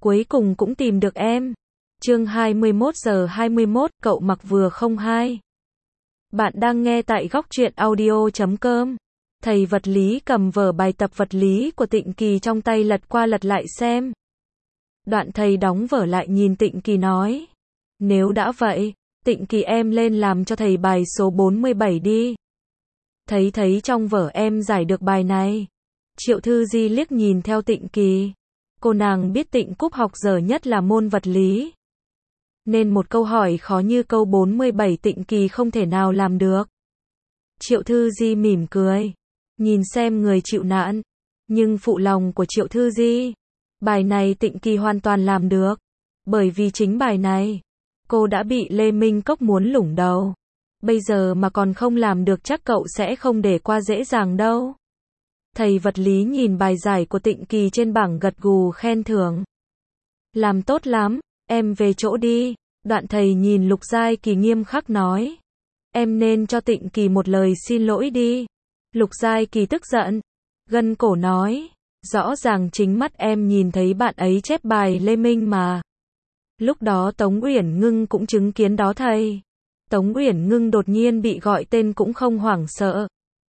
cuối cùng cũng tìm được em. Chương 21:21, cậu mặc vừa không hai. Bạn đang nghe tại góc truyện audio.com. Thầy vật lý cầm vở bài tập vật lý của Tịnh Kỳ trong tay lật qua lật lại xem. Đoạn thầy đóng vở lại nhìn Tịnh Kỳ nói. Nếu đã vậy, Tịnh Kỳ em lên làm cho thầy bài số 47 đi. Thấy trong vở em giải được bài này. Triệu Thư Di liếc nhìn theo Tịnh Kỳ. Cô nàng biết Tịnh Cúc học dở nhất là môn vật lý. Nên một câu hỏi khó như câu 47 Tịnh Kỳ không thể nào làm được. Triệu Thư Di mỉm cười. Nhìn xem người chịu nạn. Nhưng phụ lòng của Triệu Thư Di. Bài này Tịnh Kỳ hoàn toàn làm được. Bởi vì chính bài này, cô đã bị Lê Minh Cốc muốn lủng đầu. Bây giờ mà còn không làm được chắc cậu sẽ không để qua dễ dàng đâu. Thầy vật lý nhìn bài giải của Tịnh Kỳ trên bảng gật gù khen thưởng. Làm tốt lắm, em về chỗ đi. Đoạn thầy nhìn Lục Giai Kỳ nghiêm khắc nói. Em nên cho Tịnh Kỳ một lời xin lỗi đi. Lục Giai Kỳ tức giận. Gân cổ nói. Rõ ràng chính mắt em nhìn thấy bạn ấy chép bài Lê Minh mà. Lúc đó Tống Uyển Ngưng cũng chứng kiến đó thầy. Tống Uyển Ngưng đột nhiên bị gọi tên cũng không hoảng sợ.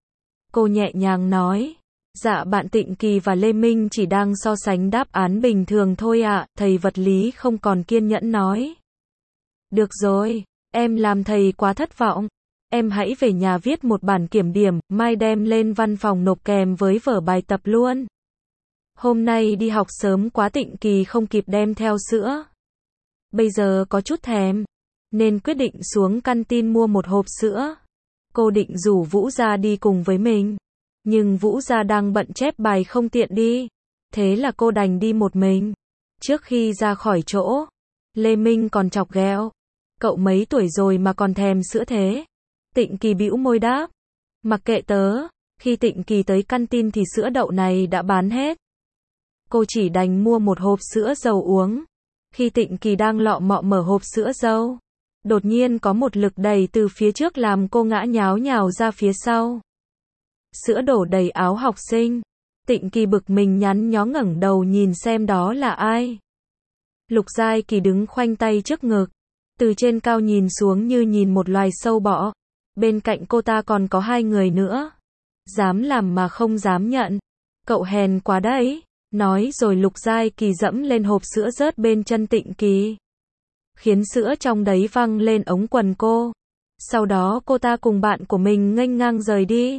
Cô nhẹ nhàng nói. Dạ bạn Tịnh Kỳ và Lê Minh chỉ đang so sánh đáp án bình thường thôi ạ. Thầy vật lý không còn kiên nhẫn nói. Được rồi, em làm thầy quá thất vọng. Em hãy về nhà viết một bản kiểm điểm, mai đem lên văn phòng nộp kèm với vở bài tập luôn. Hôm nay đi học sớm quá Tịnh Kỳ không kịp đem theo sữa. Bây giờ có chút thèm, nên quyết định xuống canteen mua một hộp sữa. Cô định rủ Vũ Gia đi cùng với mình. Nhưng Vũ Gia đang bận chép bài không tiện đi. Thế là cô đành đi một mình. Trước khi ra khỏi chỗ, Lê Minh còn chọc ghẹo. Cậu mấy tuổi rồi mà còn thèm sữa thế? Tịnh Kỳ bĩu môi đáp. Mặc kệ tớ. Khi Tịnh Kỳ tới canteen thì sữa đậu này đã bán hết. Cô chỉ đành mua một hộp sữa dâu uống. Khi Tịnh Kỳ đang lọ mọ mở hộp sữa dâu, đột nhiên có một lực đẩy từ phía trước làm cô ngã nháo nhào ra phía sau. Sữa đổ đầy áo học sinh. Tịnh Kỳ bực mình nhắn nhó ngẩng đầu nhìn xem đó là ai. Lục Giai Kỳ đứng khoanh tay trước ngực, từ trên cao nhìn xuống như nhìn một loài sâu bọ. Bên cạnh cô ta còn có hai người nữa. Dám làm mà không dám nhận. Cậu hèn quá đấy. Nói rồi Lục Giai Kỳ dẫm lên hộp sữa rớt bên chân Tịnh Kỳ. Khiến sữa trong đấy văng lên ống quần cô. Sau đó cô ta cùng bạn của mình nghênh ngang rời đi.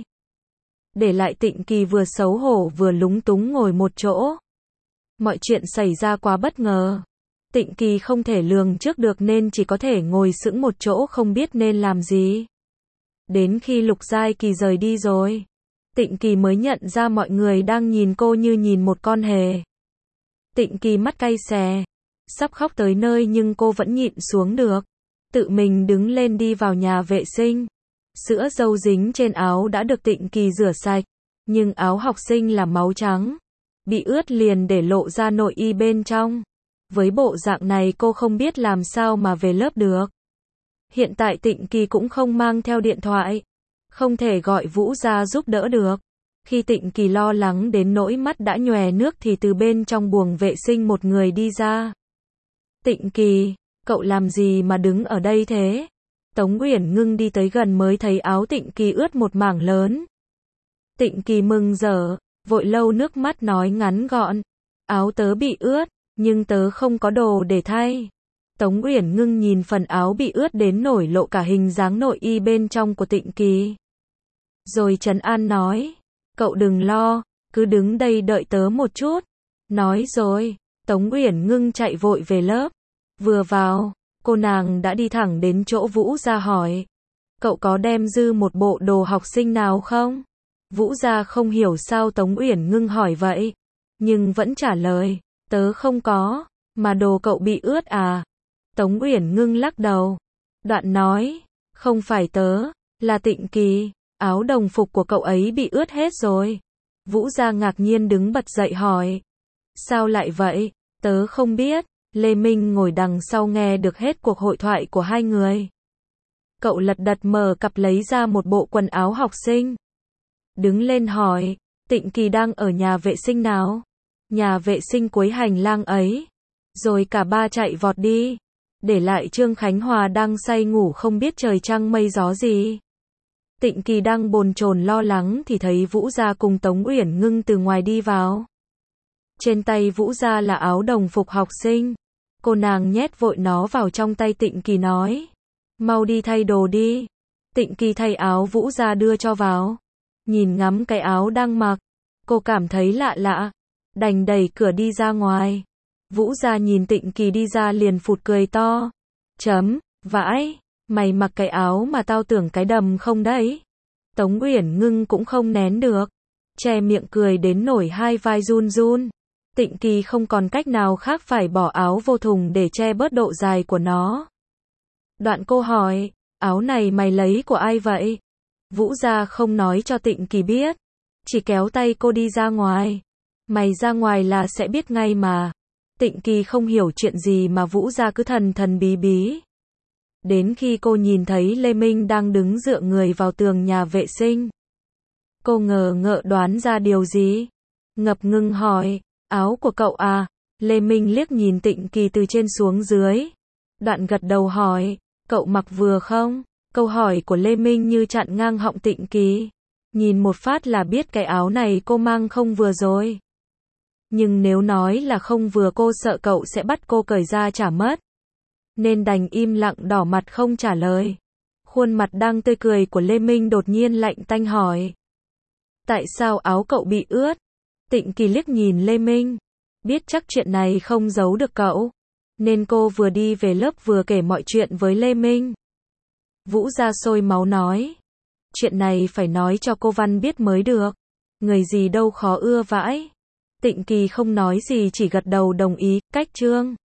Để lại Tịnh Kỳ vừa xấu hổ vừa lúng túng ngồi một chỗ. Mọi chuyện xảy ra quá bất ngờ. Tịnh Kỳ không thể lường trước được nên chỉ có thể ngồi sững một chỗ không biết nên làm gì. Đến khi Lục Giai Kỳ rời đi rồi, Tịnh Kỳ mới nhận ra mọi người đang nhìn cô như nhìn một con hề. Tịnh Kỳ mắt cay xè, sắp khóc tới nơi nhưng cô vẫn nhịn xuống được. Tự mình đứng lên đi vào nhà vệ sinh. Sữa dâu dính trên áo đã được Tịnh Kỳ rửa sạch, nhưng áo học sinh là máu trắng. Bị ướt liền để lộ ra nội y bên trong. Với bộ dạng này cô không biết làm sao mà về lớp được. Hiện tại Tịnh Kỳ cũng không mang theo điện thoại. Không thể gọi Vũ ra giúp đỡ được. Khi Tịnh Kỳ lo lắng đến nỗi mắt đã nhòe nước thì từ bên trong buồng vệ sinh một người đi ra. Tịnh Kỳ, cậu làm gì mà đứng ở đây thế? Tống Uyển Ngưng đi tới gần mới thấy áo Tịnh Kỳ ướt một mảng lớn. Tịnh Kỳ mừng rỡ, vội lau nước mắt nói ngắn gọn. Áo tớ bị ướt, nhưng tớ không có đồ để thay. Tống Uyển Ngưng nhìn phần áo bị ướt đến nổi lộ cả hình dáng nội y bên trong của Tịnh Kỳ. Rồi trấn an nói, cậu đừng lo, cứ đứng đây đợi tớ một chút. Nói rồi, Tống Uyển Ngưng chạy vội về lớp. Vừa vào, cô nàng đã đi thẳng đến chỗ Vũ Gia hỏi. Cậu có đem dư một bộ đồ học sinh nào không? Vũ Gia không hiểu sao Tống Uyển Ngưng hỏi vậy. Nhưng vẫn trả lời, tớ không có, mà đồ cậu bị ướt à? Tống Uyển Ngưng lắc đầu. Đoạn nói, không phải tớ, là Tịnh Kỳ. Áo đồng phục của cậu ấy bị ướt hết rồi. Vũ Gia ngạc nhiên đứng bật dậy hỏi. Sao lại vậy? Tớ không biết. Lê Minh ngồi đằng sau nghe được hết cuộc hội thoại của hai người. Cậu lật đật mở cặp lấy ra một bộ quần áo học sinh. Đứng lên hỏi, Tịnh Kỳ đang ở nhà vệ sinh nào? Nhà vệ sinh cuối hành lang ấy. Rồi cả ba chạy vọt đi. Để lại Trương Khánh Hòa đang say ngủ không biết trời trăng mây gió gì. Tịnh Kỳ đang bồn chồn lo lắng thì thấy Vũ Gia cùng Tống Uyển Ngưng từ ngoài đi vào. Trên tay Vũ Gia là áo đồng phục học sinh. Cô nàng nhét vội nó vào trong tay Tịnh Kỳ nói. Mau đi thay đồ đi. Tịnh Kỳ thay áo Vũ Gia đưa cho vào. Nhìn ngắm cái áo đang mặc. Cô cảm thấy lạ lạ. Đành đẩy cửa đi ra ngoài. Vũ Gia nhìn Tịnh Kỳ đi ra liền phụt cười to. Vãi, mày mặc cái áo mà tao tưởng cái đầm không đấy. Tống Uyển Ngưng cũng không nén được. Che miệng cười đến nổi hai vai run run. Tịnh Kỳ không còn cách nào khác phải bỏ áo vô thùng để che bớt độ dài của nó. Đoạn cô hỏi, áo này mày lấy của ai vậy? Vũ Gia không nói cho Tịnh Kỳ biết. Chỉ kéo tay cô đi ra ngoài. Mày ra ngoài là sẽ biết ngay mà. Tịnh Kỳ không hiểu chuyện gì mà Vũ Gia cứ thần thần bí bí. Đến khi cô nhìn thấy Lê Minh đang đứng dựa người vào tường nhà vệ sinh. Cô ngờ ngợ đoán ra điều gì. Ngập ngừng hỏi, áo của cậu à? Lê Minh liếc nhìn Tịnh Kỳ từ trên xuống dưới. Đoạn gật đầu hỏi, cậu mặc vừa không? Câu hỏi của Lê Minh như chặn ngang họng Tịnh Kỳ. Nhìn một phát là biết cái áo này cô mang không vừa rồi. Nhưng nếu nói là không vừa cô sợ cậu sẽ bắt cô cởi ra trả mất. Nên đành im lặng đỏ mặt không trả lời. Khuôn mặt đang tươi cười của Lê Minh đột nhiên lạnh tanh hỏi. Tại sao áo cậu bị ướt? Tịnh Kỳ liếc nhìn Lê Minh. Biết chắc chuyện này không giấu được cậu. Nên cô vừa đi về lớp vừa kể mọi chuyện với Lê Minh. Vũ Gia sôi máu nói. Chuyện này phải nói cho cô Văn biết mới được. Người gì đâu khó ưa vãi. Tịnh Kỳ không nói gì chỉ gật đầu đồng ý, cách Trương